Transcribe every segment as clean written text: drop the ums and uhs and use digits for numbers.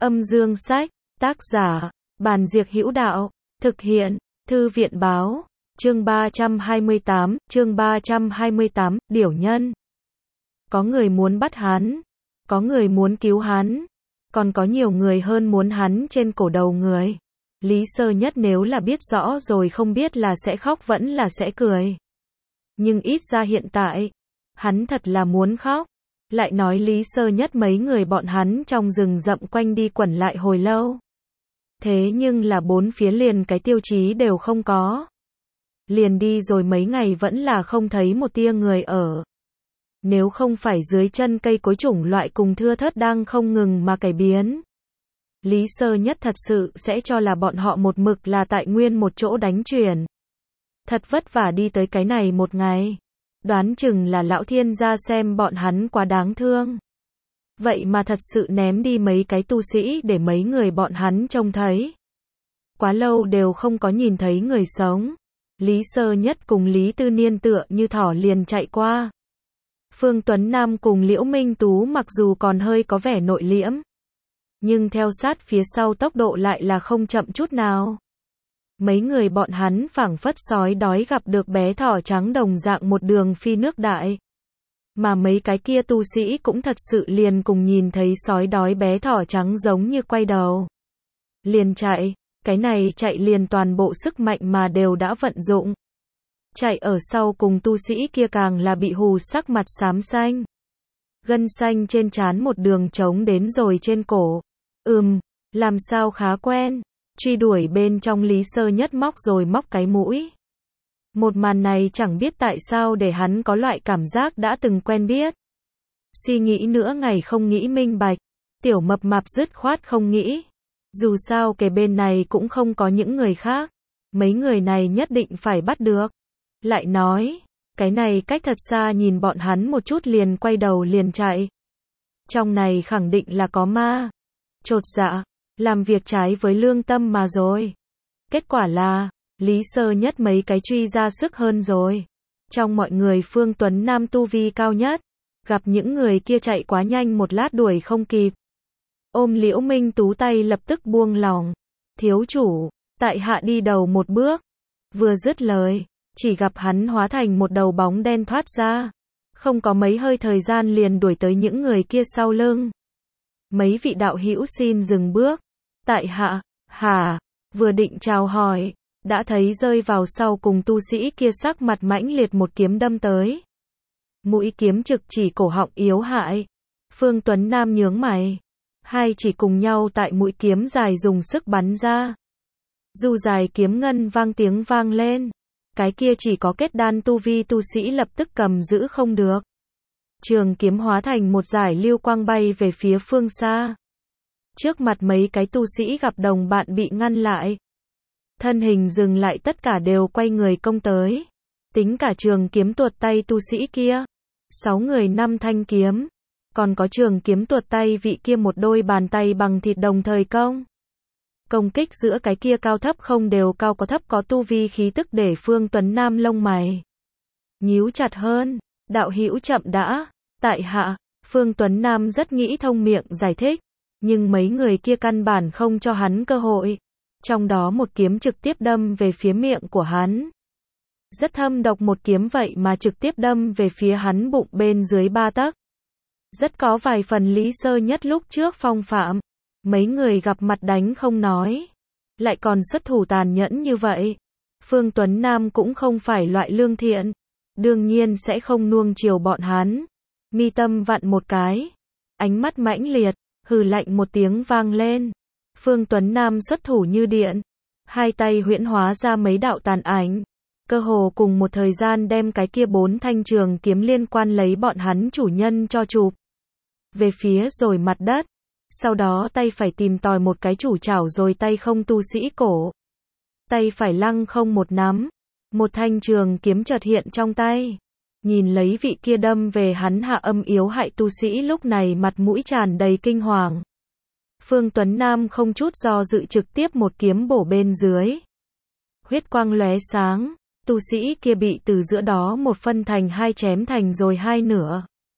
Âm dương sách, tác giả, Bàn Diệc Hữu Đạo, thực hiện, Thư viện báo, chương 328, Điểu Nhân. Có người muốn bắt hắn, có người muốn cứu hắn, còn có nhiều người hơn muốn hắn trên cổ đầu người. Lý Sơ Nhất nếu là biết rõ rồi không biết là sẽ khóc vẫn là sẽ cười. Nhưng ít ra hiện tại, hắn thật là muốn khóc. Lại nói Lý Sơ Nhất mấy người bọn hắn trong rừng rậm quanh đi quẩn lại hồi lâu. Thế nhưng là bốn phía liền cái tiêu chí đều không có. Liền đi rồi mấy ngày vẫn là không thấy một tia người ở. Nếu không phải dưới chân cây cối chủng loại cùng thưa thớt đang không ngừng mà cải biến. Lý Sơ Nhất thật sự sẽ cho là bọn họ một mực là tại nguyên một chỗ đánh chuyển. Thật vất vả đi tới cái này một ngày. Đoán chừng là lão thiên gia xem bọn hắn quá đáng thương. Vậy mà thật sự ném đi mấy cái tu sĩ để mấy người bọn hắn trông thấy. Quá lâu đều không có nhìn thấy người sống. Lý Sơ Nhất cùng Lý Tư Niên tựa như thỏ liền chạy qua. Phương Tuấn Nam cùng Liễu Minh Tú mặc dù còn hơi có vẻ nội liễm. Nhưng theo sát phía sau tốc độ lại là không chậm chút nào. Mấy người bọn hắn phảng phất sói đói gặp được bé thỏ trắng đồng dạng một đường phi nước đại. Mà mấy cái kia tu sĩ cũng thật sự liền cùng nhìn thấy sói đói bé thỏ trắng giống như quay đầu. Liền chạy, cái này chạy liền toàn bộ sức mạnh mà đều đã vận dụng. Chạy ở sau cùng tu sĩ kia càng là bị hù sắc mặt xám xanh. Gân xanh trên trán một đường trống đến rồi trên cổ. Làm sao khá quen. Truy đuổi bên trong Lý Sơ Nhất móc rồi móc cái mũi. Một màn này chẳng biết tại sao để hắn có loại cảm giác đã từng quen biết. Suy nghĩ nữa ngày không nghĩ minh bạch. Tiểu mập mạp dứt khoát không nghĩ. Dù sao kề bên này cũng không có những người khác. Mấy người này nhất định phải bắt được. Lại nói, cái này cách thật xa nhìn bọn hắn một chút liền quay đầu liền chạy. Trong này khẳng định là có ma. Chột dạ, làm việc trái với lương tâm mà rồi. Kết quả là, Lý Sơ Nhất mấy cái truy ra sức hơn rồi. Trong mọi người Phương Tuấn Nam tu vi cao nhất. Gặp những người kia chạy quá nhanh một lát đuổi không kịp. Ôm Liễu Minh Tú tay lập tức buông lòng. Thiếu chủ, tại hạ đi đầu một bước. Vừa dứt lời, chỉ gặp hắn hóa thành một đầu bóng đen thoát ra. Không có mấy hơi thời gian liền đuổi tới những người kia sau lưng. Mấy vị đạo hữu xin dừng bước. Tại hạ, vừa định chào hỏi, đã thấy rơi vào sau cùng tu sĩ kia sắc mặt mãnh liệt một kiếm đâm tới. Mũi kiếm trực chỉ cổ họng yếu hại. Phương Tuấn Nam nhướng mày. Hai chỉ cùng nhau tại mũi kiếm dài dùng sức bắn ra. Dù dài kiếm ngân vang tiếng vang lên. Cái kia chỉ có kết đan tu vi tu sĩ lập tức cầm giữ không được. Trường kiếm hóa thành một dải lưu quang bay về phía phương xa. Trước mặt mấy cái tu sĩ gặp đồng bạn bị ngăn lại. Thân hình dừng lại tất cả đều quay người công tới. Tính cả trường kiếm tuột tay tu sĩ kia. 6 người 5 thanh kiếm. Còn có trường kiếm tuột tay vị kia một đôi bàn tay bằng thịt đồng thời công. Công kích giữa cái kia cao thấp không đều cao có thấp có tu vi khí tức để Phương Tuấn Nam lông mày nhíu chặt hơn. Đạo hữu chậm đã. Tại hạ, Phương Tuấn Nam rất nghĩ thông miệng giải thích. Nhưng mấy người kia căn bản không cho hắn cơ hội. Trong đó một kiếm trực tiếp đâm về phía miệng của hắn. Rất thâm độc một kiếm vậy mà trực tiếp đâm về phía hắn bụng bên dưới 3 tấc. Rất có vài phần Lý Sơ Nhất lúc trước phong phạm. Mấy người gặp mặt đánh không nói. Lại còn xuất thủ tàn nhẫn như vậy. Phương Tuấn Nam cũng không phải loại lương thiện. Đương nhiên sẽ không nuông chiều bọn hắn. Mi tâm vặn một cái. Ánh mắt mãnh liệt. Hừ lạnh một tiếng vang lên. Phương Tuấn Nam xuất thủ như điện. Hai tay huyễn hóa ra mấy đạo tàn ảnh. Cơ hồ cùng một thời gian đem cái kia 4 thanh trường kiếm liên quan lấy bọn hắn chủ nhân cho chụp. Về phía rồi mặt đất. Sau đó tay phải tìm tòi một cái chủ chảo rồi tay không tu sĩ cổ. Tay phải lăng không một nắm. Một thanh trường kiếm chợt hiện trong tay. Nhìn lấy vị kia đâm về hắn hạ âm yếu hại tu sĩ lúc này mặt mũi tràn đầy kinh hoàng. Phương Tuấn Nam không chút do dự trực tiếp một kiếm bổ bên dưới. Huyết quang lóe sáng, tu sĩ kia bị từ giữa đó một phân thành hai chém thành rồi hai nửa.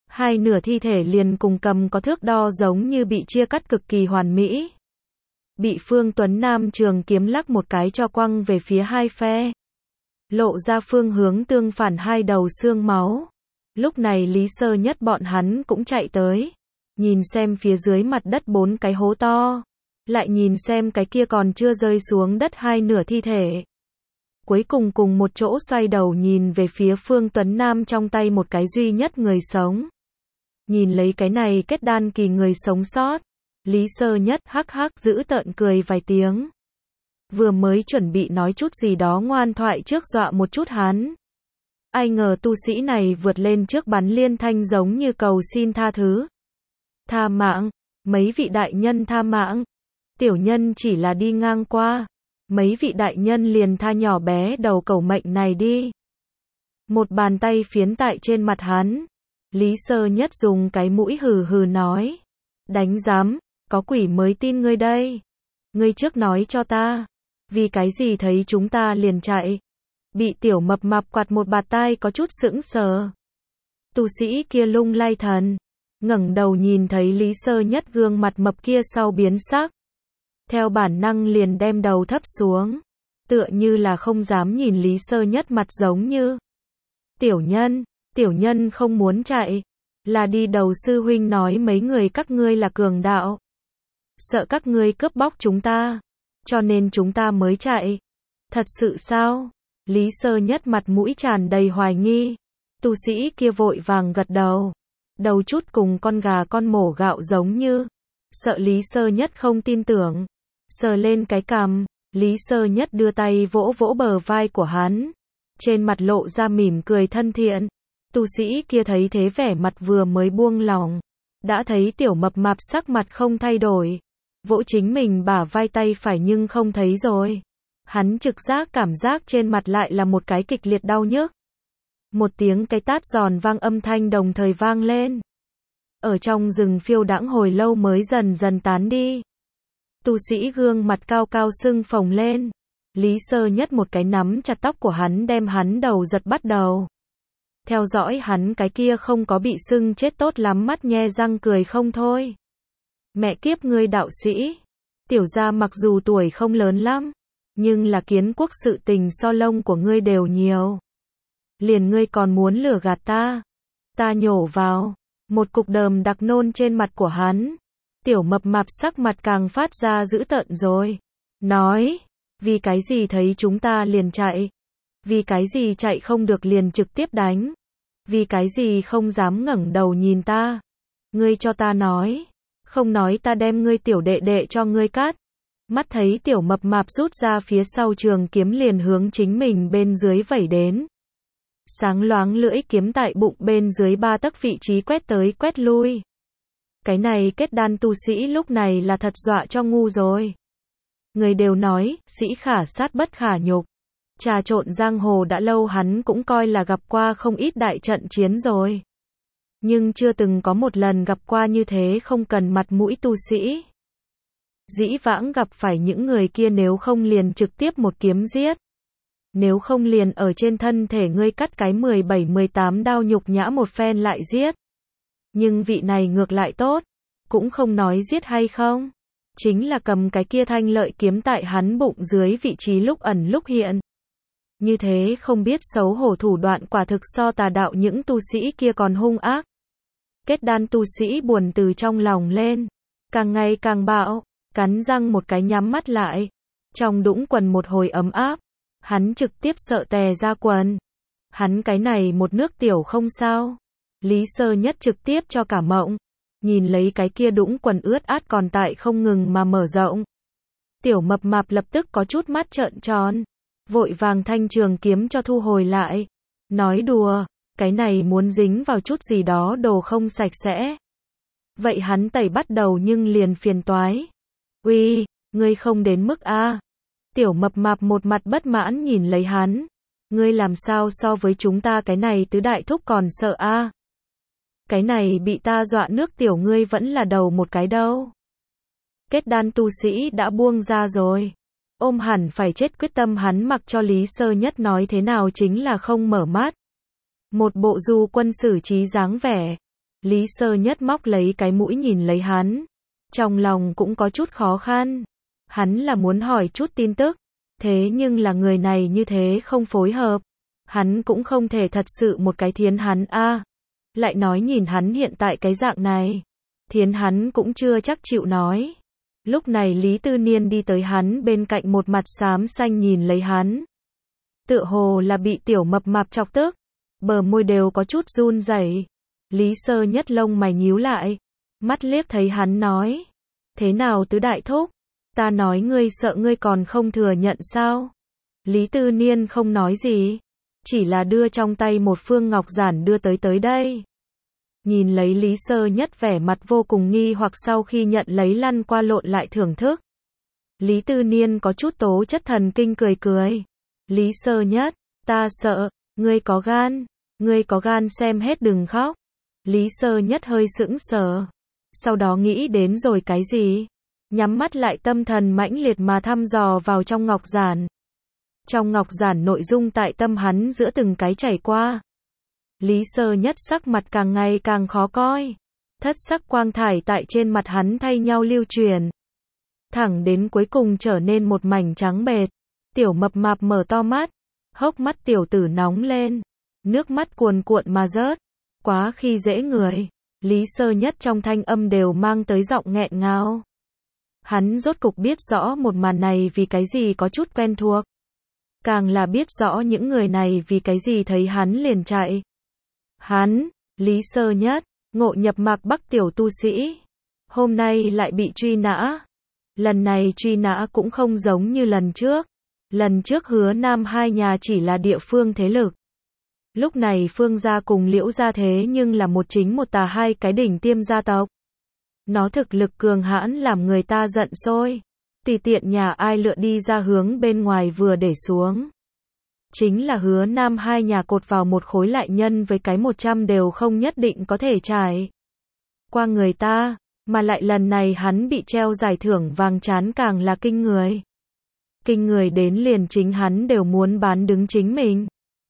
Hai nửa thi thể liền cùng cầm có thước đo giống như bị chia cắt cực kỳ hoàn mỹ. Bị Phương Tuấn Nam trường kiếm lắc một cái cho quăng về phía hai phe. Lộ ra phương hướng tương phản hai đầu xương máu. Lúc này Lý Sơ Nhất bọn hắn cũng chạy tới. Nhìn xem phía dưới mặt đất 4 cái hố to. Lại nhìn xem cái kia còn chưa rơi xuống đất hai nửa thi thể. Cuối cùng cùng một chỗ xoay đầu nhìn về phía Phương Tuấn Nam trong tay một cái duy nhất người sống. Nhìn lấy cái này kết đan kỳ người sống sót. Lý Sơ Nhất hắc hắc giữ tợn cười vài tiếng. Vừa mới chuẩn bị nói chút gì đó ngoan thoại trước dọa một chút hắn. Ai ngờ tu sĩ này vượt lên trước bắn liên thanh giống như cầu xin tha thứ. Tha mạng, mấy vị đại nhân tha mạng. Tiểu nhân chỉ là đi ngang qua. Mấy vị đại nhân liền tha nhỏ bé đầu cẩu mệnh này đi. Một bàn tay phiến tại trên mặt hắn. Lý Sơ Nhất dùng cái mũi hừ hừ nói. Đánh giám, có quỷ mới tin ngươi đây. Ngươi trước nói cho ta. Vì cái gì thấy chúng ta liền chạy. Bị tiểu mập mạp quạt một bạt tai có chút sững sờ. Tu sĩ kia lung lay thần. Ngẩng đầu nhìn thấy Lý Sơ Nhất gương mặt mập kia sau biến sắc. Theo bản năng liền đem đầu thấp xuống. Tựa như là không dám nhìn Lý Sơ Nhất mặt giống như. Tiểu nhân không muốn chạy. Là đi đầu sư huynh nói mấy người các ngươi là cường đạo. Sợ các ngươi cướp bóc chúng ta. Cho nên chúng ta mới chạy. Thật sự sao? Lý Sơ Nhất mặt mũi tràn đầy hoài nghi. Tu sĩ kia vội vàng gật đầu. Đầu chút cùng con gà con mổ gạo giống như. Sợ Lý Sơ Nhất không tin tưởng. Sờ lên cái cằm. Lý Sơ Nhất đưa tay vỗ vỗ bờ vai của hắn. Trên mặt lộ ra mỉm cười thân thiện. Tu sĩ kia thấy thế vẻ mặt vừa mới buông lòng. Đã thấy tiểu mập mạp sắc mặt không thay đổi. Vỗ chính mình bả vai tay phải nhưng không thấy rồi. Hắn trực giác cảm giác trên mặt lại là một cái kịch liệt đau nhức. Một tiếng cái tát giòn vang âm thanh đồng thời vang lên. Ở trong rừng phiêu đãng hồi lâu mới dần dần tán đi. Tu sĩ gương mặt cao cao sưng phồng lên. Lý Sơ Nhất một cái nắm chặt tóc của hắn đem hắn đầu giật bắt đầu. Theo dõi hắn cái kia không có bị sưng chết tốt lắm mắt nhe răng cười không thôi. Mẹ kiếp ngươi đạo sĩ. Tiểu gia mặc dù tuổi không lớn lắm. Nhưng là kiến quốc sự tình so lông của ngươi đều nhiều. Liền ngươi còn muốn lừa gạt ta. Ta nhổ vào. Một cục đờm đặc nôn trên mặt của hắn. Tiểu mập mạp sắc mặt càng phát ra dữ tợn rồi. Nói. Vì cái gì thấy chúng ta liền chạy. Vì cái gì chạy không được liền trực tiếp đánh. Vì cái gì không dám ngẩng đầu nhìn ta. Ngươi cho ta nói. Không nói ta đem ngươi tiểu đệ đệ cho ngươi cắt. Mắt thấy tiểu mập mạp rút ra phía sau trường kiếm liền hướng chính mình bên dưới vẩy đến. Sáng loáng lưỡi kiếm tại bụng bên dưới 3 tấc vị trí quét tới quét lui. Cái này kết đan tu sĩ lúc này là thật dọa cho ngu rồi. Người đều nói, sĩ khả sát bất khả nhục. Trà trộn giang hồ đã lâu hắn cũng coi là gặp qua không ít đại trận chiến rồi. Nhưng chưa từng có một lần gặp qua như thế không cần mặt mũi tu sĩ. Dĩ vãng gặp phải những người kia nếu không liền trực tiếp một kiếm giết. Nếu không liền ở trên thân thể ngươi cắt cái 17-18 đao nhục nhã một phen lại giết. Nhưng vị này ngược lại tốt. Cũng không nói giết hay không. Chính là cầm cái kia thanh lợi kiếm tại hắn bụng dưới vị trí lúc ẩn lúc hiện. Như thế không biết xấu hổ thủ đoạn quả thực so tà đạo những tu sĩ kia còn hung ác. Kết đan tu sĩ buồn từ trong lòng lên. Càng ngày càng bạo. Cắn răng một cái nhắm mắt lại. Trong đũng quần một hồi ấm áp. Hắn trực tiếp sợ tè ra quần. Hắn cái này một nước tiểu không sao. Lý Sơ Nhất trực tiếp cho cả mộng. Nhìn lấy cái kia đũng quần ướt át còn tại không ngừng mà mở rộng. Tiểu mập mạp lập tức có chút mắt trợn tròn. Vội vàng thanh trường kiếm cho thu hồi lại. Nói đùa, cái này muốn dính vào chút gì đó đồ không sạch sẽ. Vậy hắn tẩy bắt đầu nhưng liền phiền toái. Uy, ngươi không đến mức a. Tiểu mập mạp một mặt bất mãn nhìn lấy hắn. Ngươi làm sao so với chúng ta cái này tứ đại thúc còn sợ a? Cái này bị ta dọa nước tiểu ngươi vẫn là đầu một cái đâu. Kết đan tu sĩ đã buông ra rồi. Ôm hẳn phải chết quyết tâm hắn mặc cho Lý Sơ Nhất nói thế nào chính là không mở mắt. Một bộ du quân xử trí dáng vẻ. Lý Sơ Nhất móc lấy cái mũi nhìn lấy hắn. Trong lòng cũng có chút khó khăn. Hắn là muốn hỏi chút tin tức. Thế nhưng là người này như thế không phối hợp. Hắn cũng không thể thật sự một cái thiến hắn a. Lại nói nhìn hắn hiện tại cái dạng này. Thiến hắn cũng chưa chắc chịu nói. Lúc này Lý Tư Niên đi tới hắn bên cạnh một mặt xám xanh nhìn lấy hắn. Tựa hồ là bị tiểu mập mạp chọc tức. Bờ môi đều có chút run rẩy. Lý Sơ Nhất lông mày nhíu lại. Mắt liếc thấy hắn nói. Thế nào tứ đại thúc? Ta nói ngươi sợ ngươi còn không thừa nhận sao? Lý Tư Niên không nói gì. Chỉ là đưa trong tay một phương ngọc giản đưa tới đây. Nhìn lấy Lý Sơ Nhất vẻ mặt vô cùng nghi hoặc sau khi nhận lấy lăn qua lộn lại thưởng thức. Lý Tư Niên có chút tố chất thần kinh cười. Lý Sơ Nhất, ta sợ, ngươi có gan xem hết đừng khóc. Lý Sơ Nhất hơi sững sờ. Sau đó nghĩ đến rồi cái gì? Nhắm mắt lại tâm thần mãnh liệt mà thăm dò vào trong ngọc giản. Trong ngọc giản nội dung tại tâm hắn giữa từng cái chảy qua. Lý Sơ Nhất sắc mặt càng ngày càng khó coi. Thất sắc quang thải tại trên mặt hắn thay nhau lưu truyền. Thẳng đến cuối cùng trở nên một mảnh trắng bệt. Tiểu mập mạp mở to mắt. Hốc mắt tiểu tử nóng lên. Nước mắt cuồn cuộn mà rớt. Quá khi dễ người. Lý Sơ Nhất trong thanh âm đều mang tới giọng nghẹn ngào. Hắn rốt cục biết rõ một màn này vì cái gì có chút quen thuộc. Càng là biết rõ những người này vì cái gì thấy hắn liền chạy. Hắn, Lý Sơ Nhất, ngộ nhập Mạc Bắc tiểu tu sĩ. Hôm nay lại bị truy nã. Lần này truy nã cũng không giống như lần trước. Lần trước Hứa Nam hai nhà chỉ là địa phương thế lực. Lúc này Phương gia cùng Liễu gia thế nhưng là một chính một tà hai cái đỉnh tiêm gia tộc. Nó thực lực cường hãn làm người ta giận sôi. Tùy tiện nhà ai lựa đi ra hướng bên ngoài vừa để xuống. Chính là Hứa Nam hai nhà cột vào một khối lại nhân với cái 100 đều không nhất định có thể trải qua người ta, mà lại lần này hắn bị treo giải thưởng vàng chán càng là kinh người. Kinh người đến liền chính hắn đều muốn bán đứng chính mình.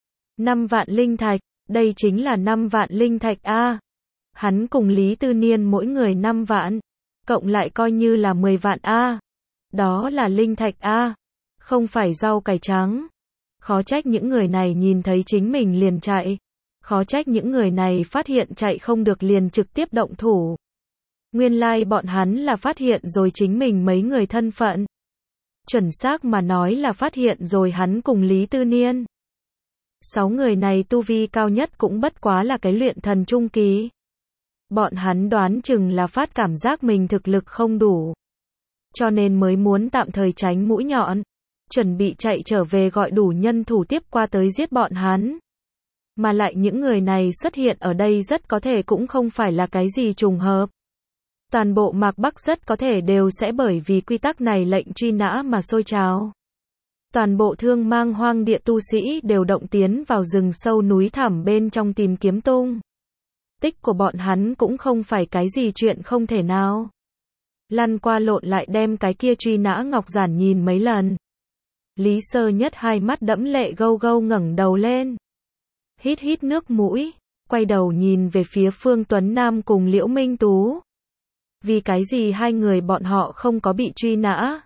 5 vạn linh thạch, đây chính là 5 vạn linh thạch a. Hắn cùng Lý Tư Niên mỗi người 5 vạn, cộng lại coi như là 10 vạn a. Đó là linh thạch a, không phải rau cải trắng. Khó trách những người này nhìn thấy chính mình liền chạy. Khó trách những người này phát hiện chạy không được liền trực tiếp động thủ. Nguyên lai bọn hắn là phát hiện rồi chính mình mấy người thân phận. Chuẩn xác mà nói là phát hiện rồi hắn cùng Lý Tư Niên. 6 người này tu vi cao nhất cũng bất quá là cái luyện thần trung kỳ. Bọn hắn đoán chừng là phát cảm giác mình thực lực không đủ. Cho nên mới muốn tạm thời tránh mũi nhọn. Chuẩn bị chạy trở về gọi đủ nhân thủ tiếp qua tới giết bọn hắn. Mà lại những người này xuất hiện ở đây rất có thể cũng không phải là cái gì trùng hợp. Toàn bộ Mạc Bắc rất có thể đều sẽ bởi vì quy tắc này lệnh truy nã mà sôi trào. Toàn bộ thương mang hoang địa tu sĩ đều động tiến vào rừng sâu núi thẳm bên trong tìm kiếm tung tích của bọn hắn cũng không phải cái gì chuyện không thể nào. Lăn qua lộn lại đem cái kia truy nã ngọc giản nhìn mấy lần. Lý Sơ Nhất hai mắt đẫm lệ gâu gâu ngẩng đầu lên. Hít hít nước mũi, quay đầu nhìn về phía Phương Tuấn Nam cùng Liễu Minh Tú. Vì cái gì hai người bọn họ không có bị truy nã?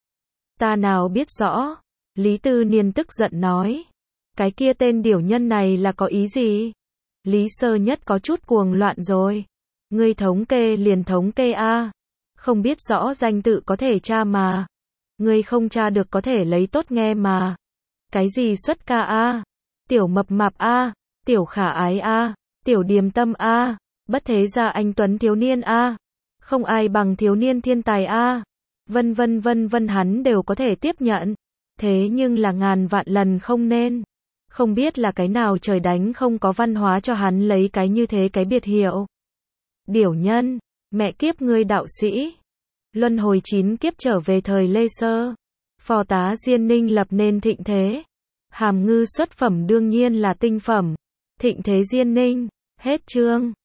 Ta nào biết rõ. Lý Tư Niên tức giận nói. Cái kia tên điểu nhân này là có ý gì? Lý Sơ Nhất có chút cuồng loạn rồi. Ngươi thống kê liền thống kê a. Không biết rõ danh tự có thể tra mà. Ngươi không tra được có thể lấy tốt nghe mà. Cái gì xuất ca a? Tiểu mập mạp a? Tiểu khả ái a? Tiểu điềm tâm a? Bất thế gia anh tuấn thiếu niên a? Không ai bằng thiếu niên thiên tài a? Vân vân hắn đều có thể tiếp nhận. Thế nhưng là ngàn vạn lần không nên. Không biết là cái nào trời đánh không có văn hóa cho hắn lấy cái như thế cái biệt hiệu. Điểu nhân, mẹ kiếp ngươi đạo sĩ. Luân hồi 9 kiếp trở về thời Lê Sơ. Phò tá Diên Ninh lập nên thịnh thế. Hàm ngư xuất phẩm đương nhiên là tinh phẩm. Thịnh thế Diên Ninh, hết chương.